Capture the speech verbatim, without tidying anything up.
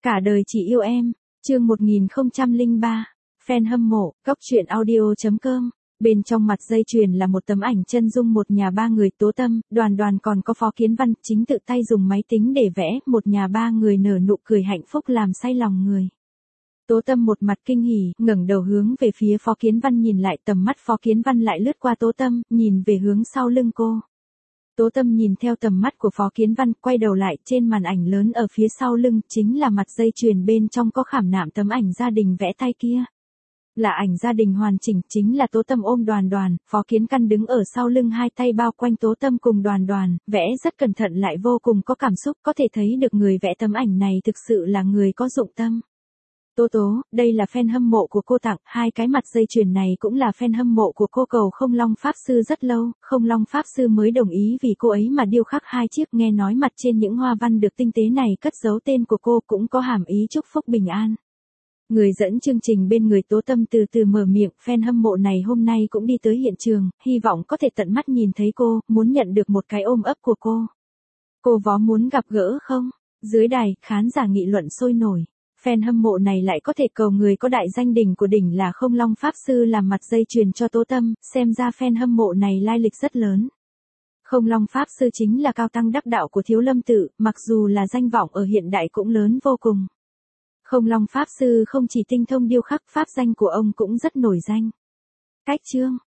Cả đời chỉ yêu em, chương một nghìn không trăm lẻ ba, fan hâm mộ, góc truyện audio.com. Bên trong mặt dây chuyền là một tấm ảnh chân dung một nhà ba người Tố Tâm, Đoàn Đoàn còn có Phó Kiến Văn, chính tự tay dùng máy tính để vẽ, một nhà ba người nở nụ cười hạnh phúc làm say lòng người. Tố Tâm một mặt kinh hỉ, ngẩng đầu hướng về phía Phó Kiến Văn nhìn lại, tầm mắt Phó Kiến Văn lại lướt qua Tố Tâm, nhìn về hướng sau lưng cô. Tố Tâm nhìn theo tầm mắt của Phó Kiến Văn, quay đầu lại, trên màn ảnh lớn ở phía sau lưng, chính là mặt dây chuyền bên trong có khảm nạm tấm ảnh gia đình vẽ tay kia. Là ảnh gia đình hoàn chỉnh, chính là Tố Tâm ôm Đoàn Đoàn, Phó Kiến Căn đứng ở sau lưng hai tay bao quanh Tố Tâm cùng Đoàn Đoàn, vẽ rất cẩn thận lại vô cùng có cảm xúc, có thể thấy được người vẽ tấm ảnh này thực sự là người có dụng tâm. Tố Tố, đây là fan hâm mộ của cô tặng, hai cái mặt dây chuyền này cũng là fan hâm mộ của cô cầu Không Long Pháp Sư rất lâu, Không Long Pháp Sư mới đồng ý vì cô ấy mà điêu khắc hai chiếc, nghe nói mặt trên những hoa văn được tinh tế này cất giấu tên của cô cũng có hàm ý chúc phúc bình an. Người dẫn chương trình bên người Tố Tâm từ từ mở miệng, fan hâm mộ này hôm nay cũng đi tới hiện trường, hy vọng có thể tận mắt nhìn thấy cô, muốn nhận được một cái ôm ấp của cô. Cô vó muốn gặp gỡ không? Dưới đài, khán giả nghị luận sôi nổi. Fan hâm mộ này lại có thể cầu người có đại danh đỉnh của đỉnh là Không Long Pháp Sư làm mặt dây chuyền cho Tố Tâm, xem ra fan hâm mộ này lai lịch rất lớn. Không Long Pháp Sư chính là cao tăng đắc đạo của Thiếu Lâm Tự, mặc dù là danh vọng ở hiện đại cũng lớn vô cùng. Không Long Pháp Sư không chỉ tinh thông điêu khắc, pháp danh của ông cũng rất nổi danh. Cách chương